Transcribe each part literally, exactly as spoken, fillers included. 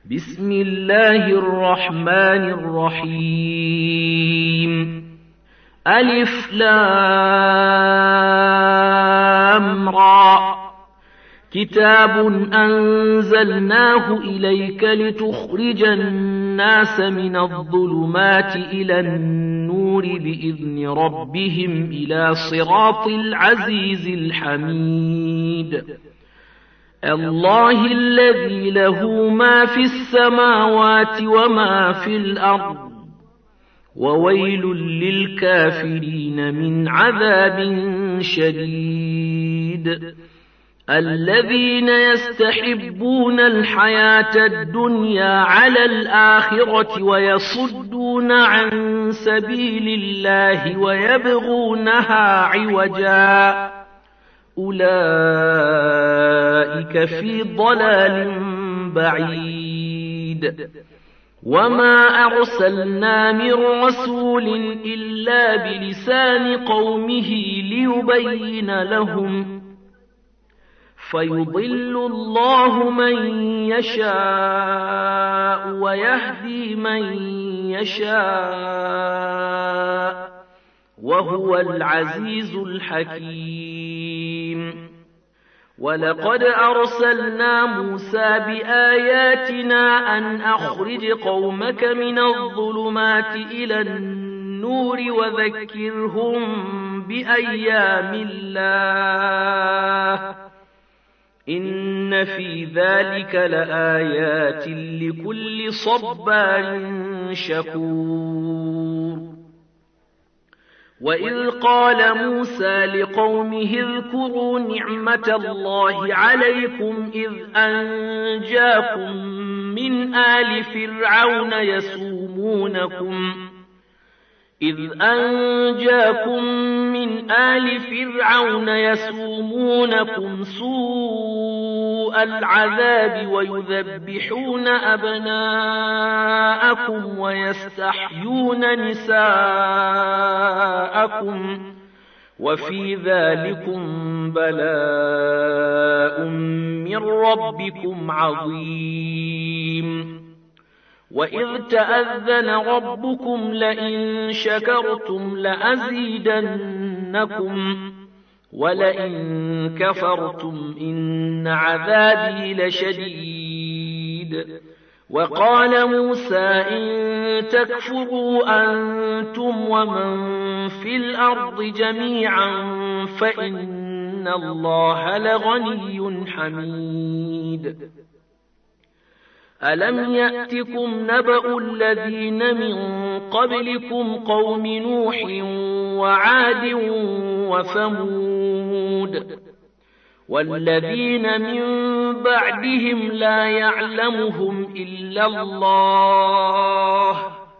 بسم الله الرحمن الرحيم ألف لام را كتاب أنزلناه إليك لتخرج الناس من الظلمات إلى النور بإذن ربهم إلى صراط العزيز الحميد الله الذي له ما في السماوات وما في الأرض وويل للكافرين من عذاب شديد الذين يستحبون الحياة الدنيا على الآخرة ويصدون عن سبيل الله ويبغونها عوجا أولئك في ضلال بعيد وما أرسلنا من رسول إلا بلسان قومه ليبين لهم فيضل الله من يشاء ويهدي من يشاء وهو العزيز الحكيم ولقد أرسلنا موسى بآياتنا أن أخرج قومك من الظلمات إلى النور وذكرهم بأيام الله إن في ذلك لآيات لكل صبار شكور وإذ قال موسى لقومه اذكروا نعمة الله عليكم إذ أنجاكم من آل فرعون يسومونكم إذ أنجاكم من آل فرعون يسومونكم سوء العذاب ويذبحون أبناءكم ويستحيون نساءكم وفي ذلكم بلاء من ربكم عظيم وإذ تأذن ربكم لئن شكرتم لأزيدنكم ولئن كفرتم إن عذابي لشديد وقال موسى إن تكفروا أنتم ومن في الأرض جميعا فإن الله لغني حميد ألم يأتكم نبأ الذين من قبلكم قوم نوح وعاد وثمود والذين من بعدهم لا يعلمهم إلا الله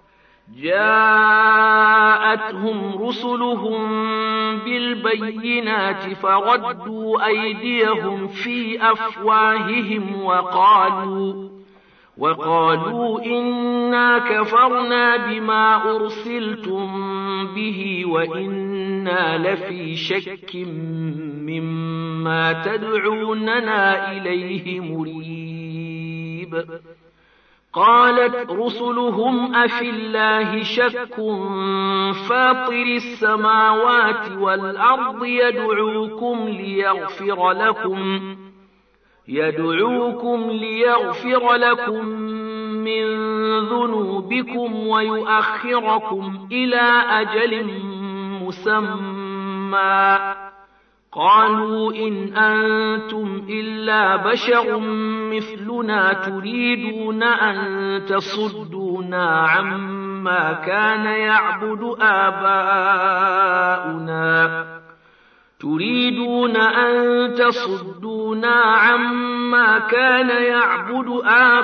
جاءتهم رسلهم بالبينات فردوا أيديهم في أفواههم وقالوا وقالوا إنا كفرنا بما أرسلتم به وإنا لفي شك مما تدعوننا إليه مريب قالت رسلهم أفي الله شك فاطر السماوات والأرض يدعوكم ليغفر لكم يدعوكم ليغفر لكم من ذنوبكم ويؤخركم إلى أجل مسمى قالوا إن أنتم إلا بشر مثلنا تريدون أن تصدونا عما كان يعبد آباؤنا تريدون أن تصدونا عما كان يعبد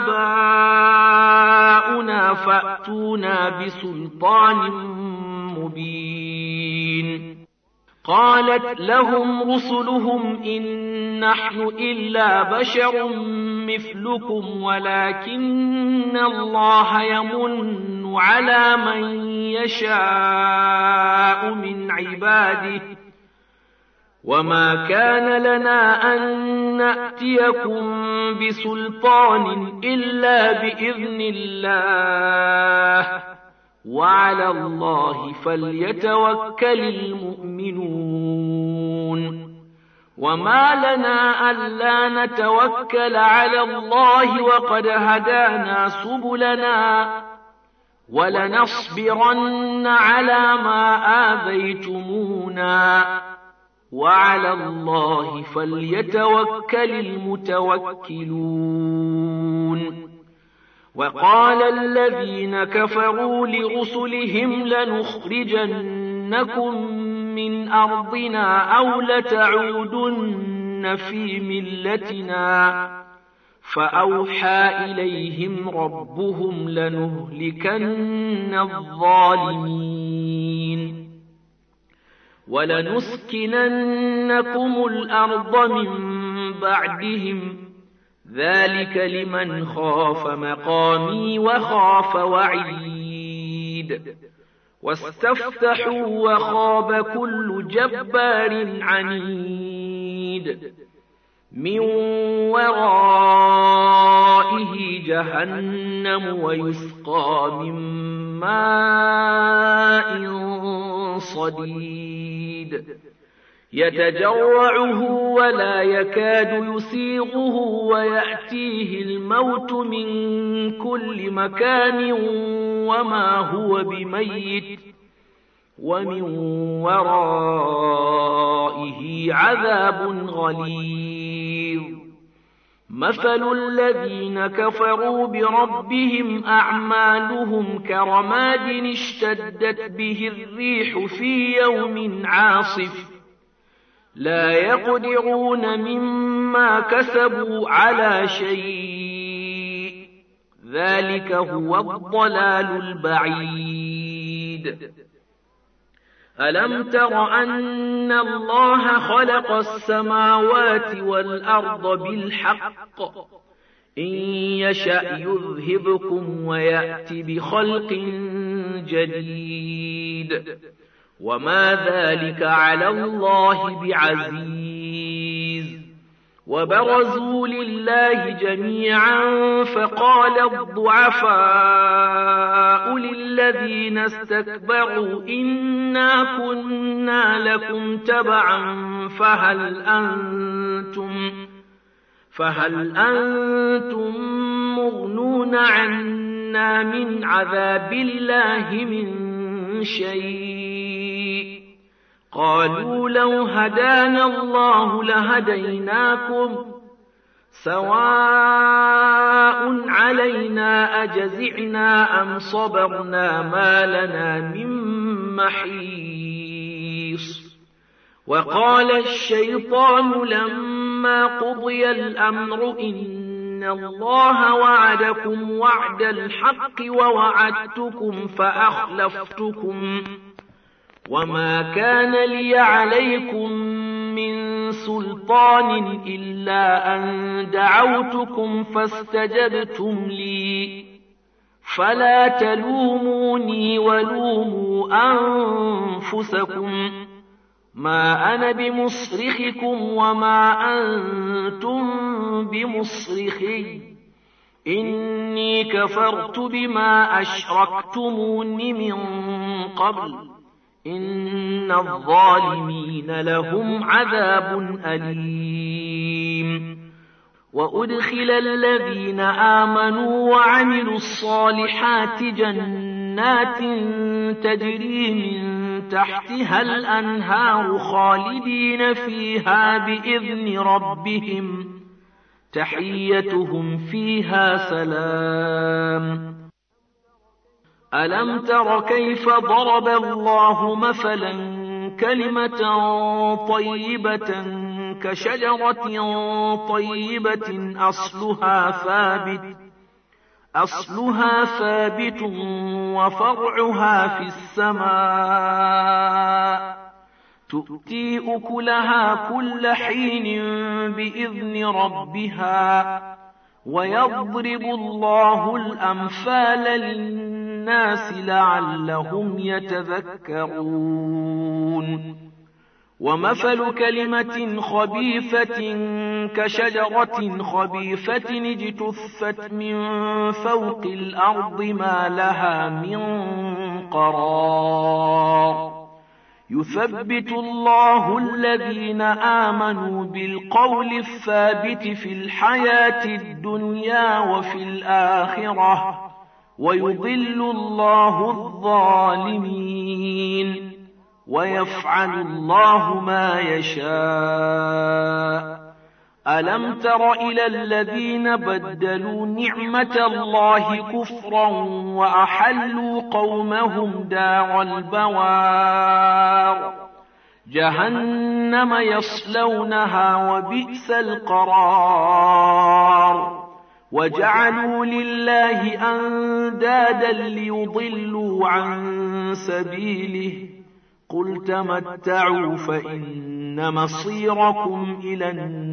آباؤنا فأتونا بسلطان مبين قالت لهم رسلهم إن نحن إلا بشر مثلكم ولكن الله يمن على من يشاء من عباده وما كان لنا أن نأتيكم بسلطان إلا بإذن الله وعلى الله فليتوكل المؤمنون وما لنا ألا نتوكل على الله وقد هدانا سبلنا ولنصبرن على ما آذيتمونا وعلى الله فليتوكل المتوكلون وقال الذين كفروا لرسلهم لنخرجنكم من أرضنا أو لتعودن في ملتنا فأوحى إليهم ربهم لنهلكن الظالمين ولنسكننكم الأرض من بعدهم ذلك لمن خاف مقامي وخاف وعيد واستفتحوا وخاب كل جبار عنيد من ورائه جهنم ويسقى من ماء صديد يتجرعه ولا يكاد يسيغه ويأتيه الموت من كل مكان وما هو بميت ومن ورائه عذاب غليظ مثل الذين كفروا بربهم أعمالهم كرماد اشتدت به الريح في يوم عاصف لا يقدرون مما كسبوا على شيء ذلك هو الضلال البعيد ألم تر أن الله خلق السماوات والأرض بالحق إن يشأ يذهبكم ويأتي بخلق جديد وما ذلك على الله بعزيز وبرزوا لله جميعا فقال الضعفاء للذين استكبروا إنا كنا لكم تبعا فهل أنتم فهل أنتم مغنون عنا من عذاب الله من شيء قالوا لو هدانا الله لهديناكم سواء علينا أجزعنا أم صبرنا ما لنا من محيص وقال الشيطان لما قضي الأمر إن الله وعدكم وعد الحق ووعدتكم فأخلفتكم وما كان لي عليكم من سلطان إلا أن دعوتكم فاستجبتم لي فلا تلوموني ولوموا أنفسكم ما أنا بمصرخكم وما أنتم بمصرخي إني كفرت بما أشركتمون من قبل إن الظالمين لهم عذاب أليم وأدخل الذين آمنوا وعملوا الصالحات جنات تجري من تحتها الأنهار خالدين فيها بإذن ربهم تحيتهم فيها سلام ألم تر كيف ضرب الله مثلا كلمة طيبة كشجرة طيبة أصلها ثابت أصلها ثابت وفرعها في السماء تؤتي أكلها كل حين بإذن ربها ويضرب الله الأمثال للناس لعلهم يتذكرون ومثل كلمة خبيثة كشجرة خبيثة اجتثت من فوق الأرض ما لها من قرار يثبت الله الذين آمنوا بالقول الثابت في الحياة الدنيا وفي الآخرة ويضل الله الظالمين ويفعل الله ما يشاء. ألم تر إلى الذين بدلوا نعمة الله كفرا وأحلوا قومهم دار البوار جهنم يصلونها وبئس القرار وجعلوا لله أندادا ليضلوا عن سبيله قل تمتعوا فإن مصيركم إلى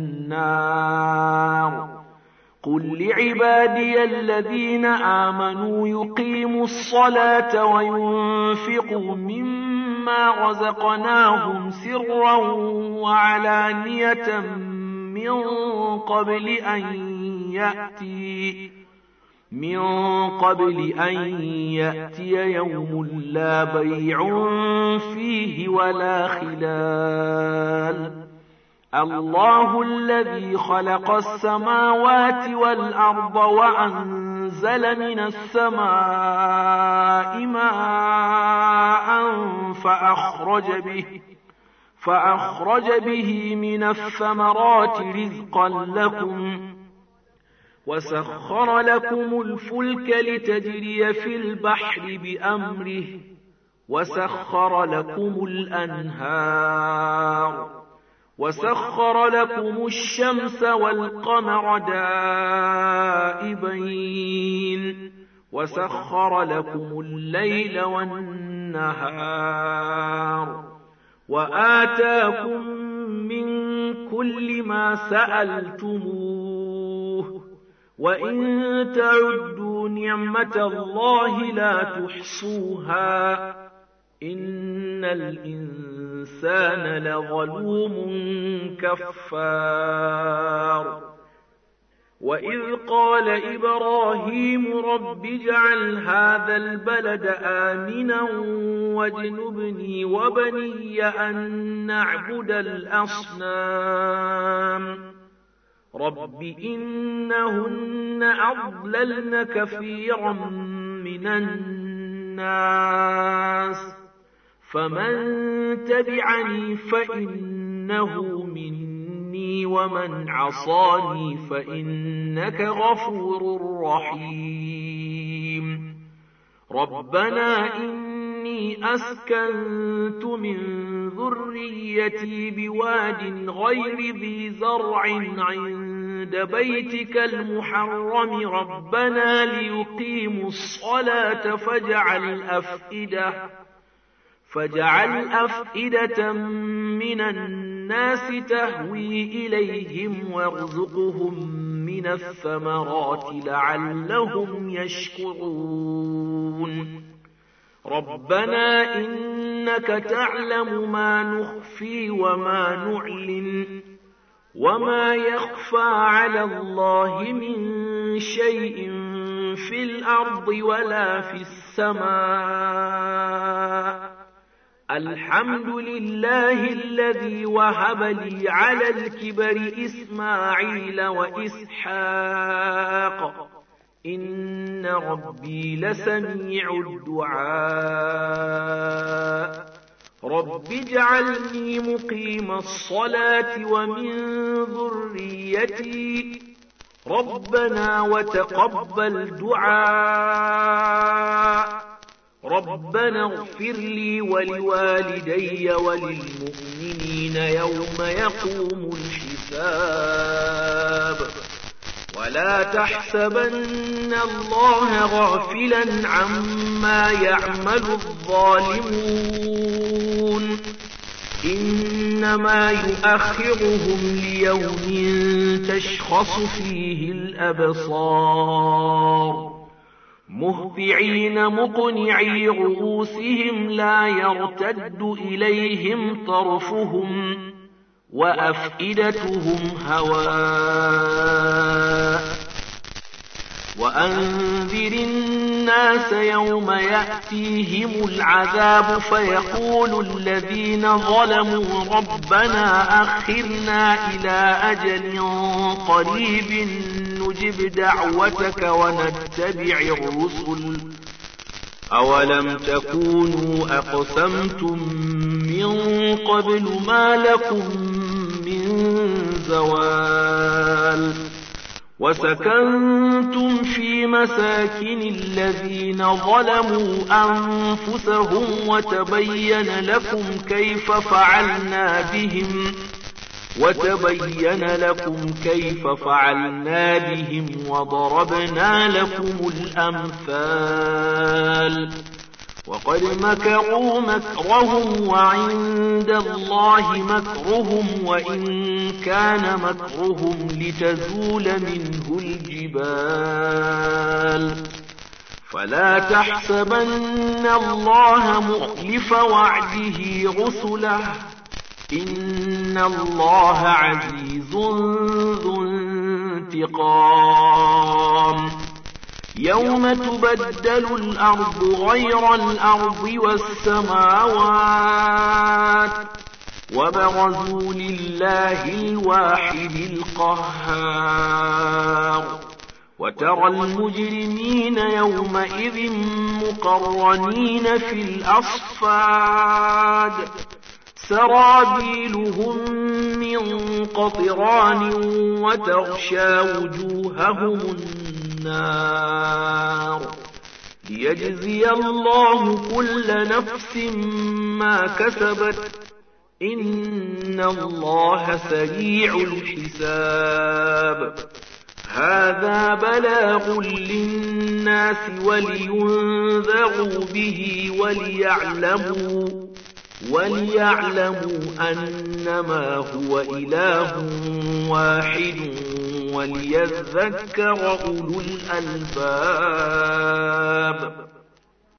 النار قل لعبادي الذين آمنوا يقيموا الصلاة وينفقوا مما رزقناهم سرا وعلانية من قبل أن يأتي من قبل أن يأتي يوم لا بيع فيه ولا خلال الله الذي خلق السماوات والأرض وأنزل من السماء ماء فأخرج به فأخرج به من الثمرات رزقا لكم وسخر لكم الفلك لتجري في البحر بأمره وسخر لكم الأنهار وسخر لكم الشمس والقمر دائبين وسخر لكم الليل والنهار وآتاكم من كل ما سألتموه وإن تعدوا نعمة الله لا تحصوها إن الإنسان لظلوم كفار وإذ قال إبراهيم رب اجعل هذا البلد آمنا واجنبني وبني أن نعبد الأصنام رب إنهن أضللن كثيرا من الناس فمن تبعني فإنه مني ومن عصاني فإنك غفور رحيم ربنا إني أسكنت من ذريتي بواد غير ذي زرع عند بيتك المحرم ربنا ليقيموا الصلاة فاجعل أفئدة فاجعل أفئدة من الناس تهوي إليهم وارزقهم من الثمرات لعلهم يشكرون ربنا إنك تعلم ما نخفي وما نعلن وما يخفى على الله من شيء في الأرض ولا في السماء الحمد لله الذي وهب لي على الكبر إسماعيل وإسحاق إن ربي لسميع الدعاء رب اجعلني مقيم الصلاة ومن ذريتي ربنا وتقبل دعاء ربنا اغفر لي ولوالدي وللمؤمنين يوم يقوم الحساب ولا تحسبن الله غافلا عما يعمل الظالمون إنما يؤخرهم ليوم تشخص فيه الأبصار مهطعين مقنعي رؤوسهم لا يرتد إليهم طرفهم وأفئدتهم هواء وأنذر الناس يوم يأتيهم العذاب فيقول الذين ظلموا ربنا أخرنا إلى أجل قريب نجب دعوتك ونتبع الرسل أولم تكونوا أقسمتم من قبل ما لكم من زوال وسكنتم في مساكن الذين ظلموا أنفسهم وتبين لكم كيف فعلنا بهم وتبين لكم كيف فعلنا بهم وضربنا لكم الأمثال وقد مكروا مكرهم وعند الله مكرهم وإن كان مكرهم لتزول منه الجبال فلا تحسبن الله مخلف وعده رسله إن الله عزيز ذو انتقام يوم تبدل الأرض غير الأرض والسماوات وبرزوا لله الواحد القهار وترى المجرمين يومئذ مقرنين في الأصفاد سرابيلهم من قطران وتغشى وجوههم النار ليجزي الله كل نفس ما كسبت إن الله سريع الحساب هذا بلاغ للناس ولينذروا به وليعلموا وليعلموا أنما هو إله واحد وليذكر أولو الألباب